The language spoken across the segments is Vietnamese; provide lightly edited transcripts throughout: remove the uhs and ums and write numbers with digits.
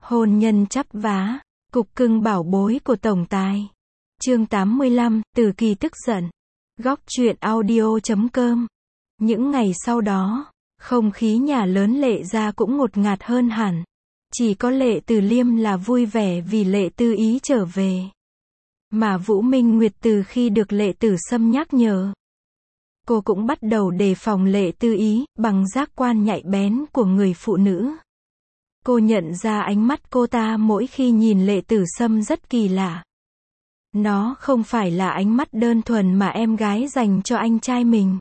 Hôn nhân chắp vá, cục cưng bảo bối của tổng tài. Chương 85, Từ Kỳ tức giận. Góc truyện audio.com. Những ngày sau đó, không khí nhà lớn Lệ gia cũng ngột ngạt hơn hẳn. Chỉ có Lệ Từ Liêm là vui vẻ vì Lệ Tư Ý trở về. Mà Vũ Minh Nguyệt từ khi được Lệ Tử Sâm nhắc nhở, cô cũng bắt đầu đề phòng Lệ Tư Ý, bằng giác quan nhạy bén của người phụ nữ. Cô nhận ra ánh mắt cô ta mỗi khi nhìn Lệ Tử Sâm rất kỳ lạ. Nó không phải là ánh mắt đơn thuần mà em gái dành cho anh trai mình.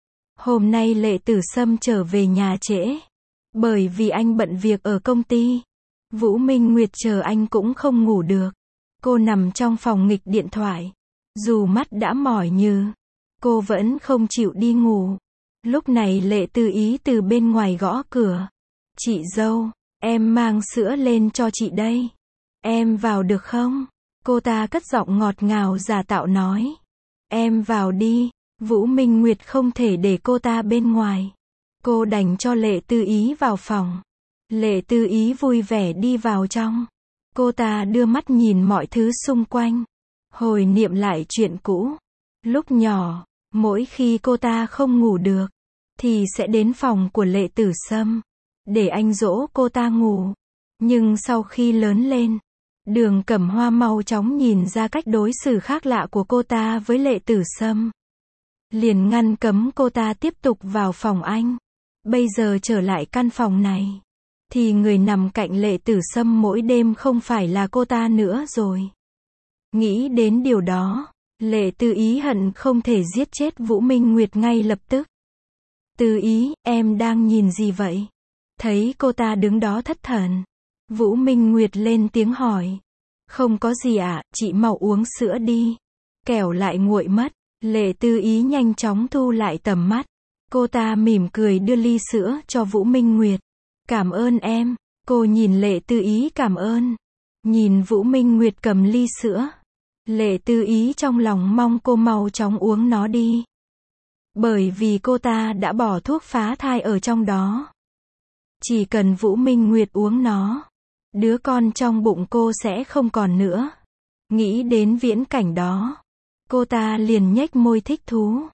Hôm nay Lệ Tử Sâm trở về nhà trễ, bởi vì anh bận việc ở công ty. Vũ Minh Nguyệt chờ anh cũng không ngủ được. Cô nằm trong phòng nghịch điện thoại. Dù mắt đã mỏi nhừ, cô vẫn không chịu đi ngủ. Lúc này Lệ Tư Ý từ bên ngoài gõ cửa. Chị dâu, em mang sữa lên cho chị đây. Em vào được không? Cô ta cất giọng ngọt ngào giả tạo nói. Em vào đi. Vũ Minh Nguyệt không thể để cô ta bên ngoài. Cô đành cho Lệ Tư Ý vào phòng. Lệ Tư Ý vui vẻ đi vào trong. Cô ta đưa mắt nhìn mọi thứ xung quanh. Hồi niệm lại chuyện cũ. Lúc nhỏ, mỗi khi cô ta không ngủ được, thì sẽ đến phòng của Lệ Tử Sâm, để anh dỗ cô ta ngủ. Nhưng sau khi lớn lên, Đường Cẩm Hoa mau chóng nhìn ra cách đối xử khác lạ của cô ta với Lệ Tử Sâm. Liền ngăn cấm cô ta tiếp tục vào phòng anh. Bây giờ trở lại căn phòng này, thì người nằm cạnh Lệ Tử Sâm mỗi đêm không phải là cô ta nữa rồi. Nghĩ đến điều đó, Lệ Tư Ý hận không thể giết chết Vũ Minh Nguyệt ngay lập tức. Tư Ý, em đang nhìn gì vậy? Thấy cô ta đứng đó thất thần, Vũ Minh Nguyệt lên tiếng hỏi. Không có gì ạ, chị mau uống sữa đi. Kẻo lại nguội mất. Lệ Tư Ý nhanh chóng thu lại tầm mắt. Cô ta mỉm cười đưa ly sữa cho Vũ Minh Nguyệt. Cảm ơn em. Cô nhìn Lệ Tư Ý cảm ơn. Nhìn Vũ Minh Nguyệt cầm ly sữa. Lệ Tư Ý trong lòng mong cô mau chóng uống nó đi. Bởi vì cô ta đã bỏ thuốc phá thai ở trong đó. Chỉ cần Vũ Minh Nguyệt uống nó, đứa con trong bụng cô sẽ không còn nữa. Nghĩ đến viễn cảnh đó, cô ta liền nhếch môi thích thú.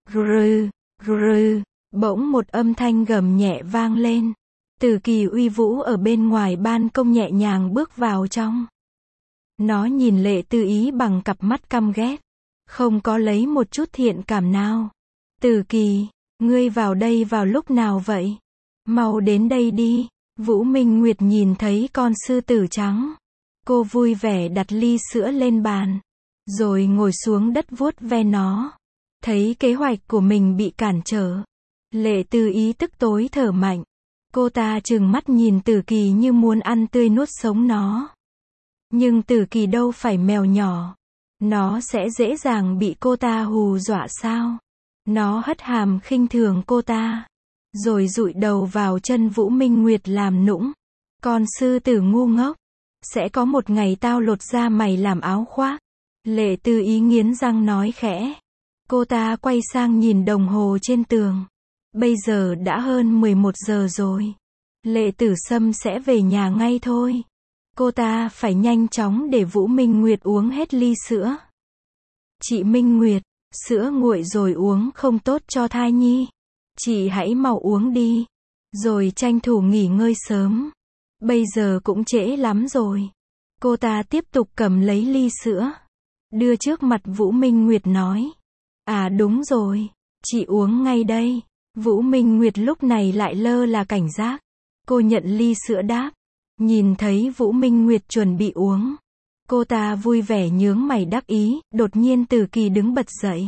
Rừ, rừ, bỗng một âm thanh gầm nhẹ vang lên. Từ Kỳ uy vũ ở bên ngoài ban công nhẹ nhàng bước vào trong. Nó nhìn Lệ Tư Ý bằng cặp mắt căm ghét, không có lấy một chút thiện cảm nào. Từ Kỳ, ngươi vào đây vào lúc nào vậy? Mau đến đây đi. Vũ Minh Nguyệt nhìn thấy con sư tử trắng. Cô vui vẻ đặt ly sữa lên bàn, rồi ngồi xuống đất vuốt ve nó. Thấy kế hoạch của mình bị cản trở, Lệ Tư Ý tức tối thở mạnh. Cô ta trừng mắt nhìn Tử Kỳ như muốn ăn tươi nuốt sống nó. Nhưng Tử Kỳ đâu phải mèo nhỏ. Nó sẽ dễ dàng bị cô ta hù dọa sao? Nó hất hàm khinh thường cô ta, rồi dụi đầu vào chân Vũ Minh Nguyệt làm nũng. Con sư tử ngu ngốc, sẽ có một ngày tao lột da mày làm áo khoác. Lệ Tư Ý nghiến răng nói khẽ. Cô ta quay sang nhìn đồng hồ trên tường. Bây giờ đã hơn 11 giờ rồi. Lệ Tử Sâm sẽ về nhà ngay thôi. Cô ta phải nhanh chóng để Vũ Minh Nguyệt uống hết ly sữa. Chị Minh Nguyệt, sữa nguội rồi uống không tốt cho thai nhi. Chị hãy mau uống đi, rồi tranh thủ nghỉ ngơi sớm. Bây giờ cũng trễ lắm rồi. Cô ta tiếp tục cầm lấy ly sữa, đưa trước mặt Vũ Minh Nguyệt nói. À đúng rồi, chị uống ngay đây. Vũ Minh Nguyệt lúc này lại lơ là cảnh giác. Cô nhận ly sữa đáp. Nhìn thấy Vũ Minh Nguyệt chuẩn bị uống, cô ta vui vẻ nhướng mày đắc ý. Đột nhiên Tử Kỳ đứng bật dậy.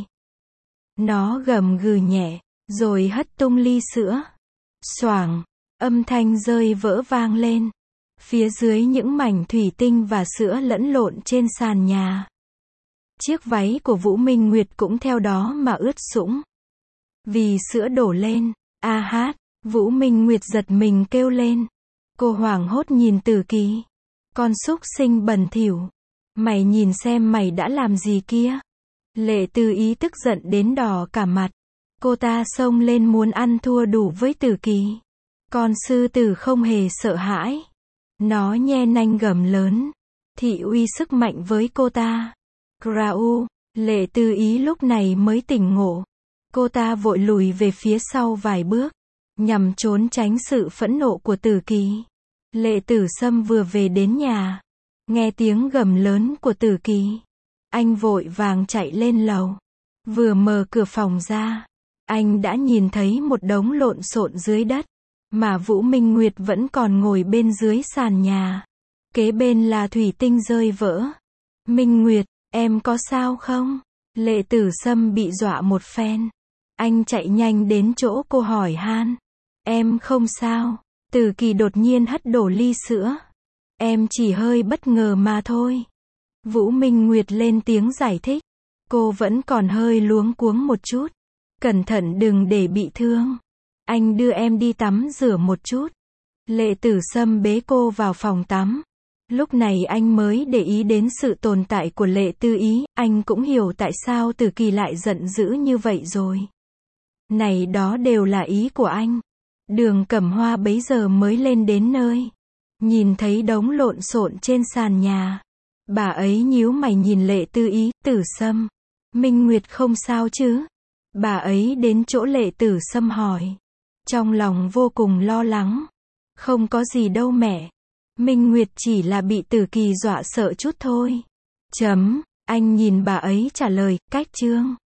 Nó gầm gừ nhẹ, rồi hất tung ly sữa. Xoảng, âm thanh rơi vỡ vang lên. Phía dưới những mảnh thủy tinh và sữa lẫn lộn trên sàn nhà. Chiếc váy của Vũ Minh Nguyệt cũng theo đó mà ướt sũng. Vì sữa đổ lên. A hát, Vũ Minh Nguyệt giật mình kêu lên. Cô hoảng hốt nhìn Tử Kỳ. Con súc sinh bẩn thỉu. Mày nhìn xem mày đã làm gì kia. Lệ Tư Ý tức giận đến đỏ cả mặt. Cô ta xông lên muốn ăn thua đủ với Tử Kỳ. Con sư tử không hề sợ hãi. Nó nhe nanh gầm lớn, thị uy sức mạnh với cô ta. Krau, Lệ Tư Ý lúc này mới tỉnh ngộ. Cô ta vội lùi về phía sau vài bước, nhằm trốn tránh sự phẫn nộ của Tử Kỳ. Lệ Tử Sâm vừa về đến nhà, nghe tiếng gầm lớn của Tử Kỳ. Anh vội vàng chạy lên lầu. Vừa mở cửa phòng ra, anh đã nhìn thấy một đống lộn xộn dưới đất, mà Vũ Minh Nguyệt vẫn còn ngồi bên dưới sàn nhà. Kế bên là thủy tinh rơi vỡ. Minh Nguyệt, em có sao không? Lệ Tử Sâm bị dọa một phen. Anh chạy nhanh đến chỗ cô hỏi han. Em không sao. Tử Kỳ đột nhiên hất đổ ly sữa. Em chỉ hơi bất ngờ mà thôi. Vũ Minh Nguyệt lên tiếng giải thích. Cô vẫn còn hơi luống cuống một chút. Cẩn thận đừng để bị thương. Anh đưa em đi tắm rửa một chút. Lệ Tử Sâm bế cô vào phòng tắm. Lúc này anh mới để ý đến sự tồn tại của Lệ Tư Ý. Anh cũng hiểu tại sao Tử Kỳ lại giận dữ như vậy rồi. Này, đó đều là ý của anh. Đường Cẩm Hoa bấy giờ mới lên đến nơi. Nhìn thấy đống lộn xộn trên sàn nhà. Bà ấy nhíu mày nhìn Lệ Tư Ý. Tử Sâm, Minh Nguyệt không sao chứ? Bà ấy đến chỗ Lệ Tử Sâm hỏi. Trong lòng vô cùng lo lắng. Không có gì đâu mẹ. Minh Nguyệt chỉ là bị Tử Kỳ dọa sợ chút thôi. Anh nhìn bà ấy trả lời, cách chương.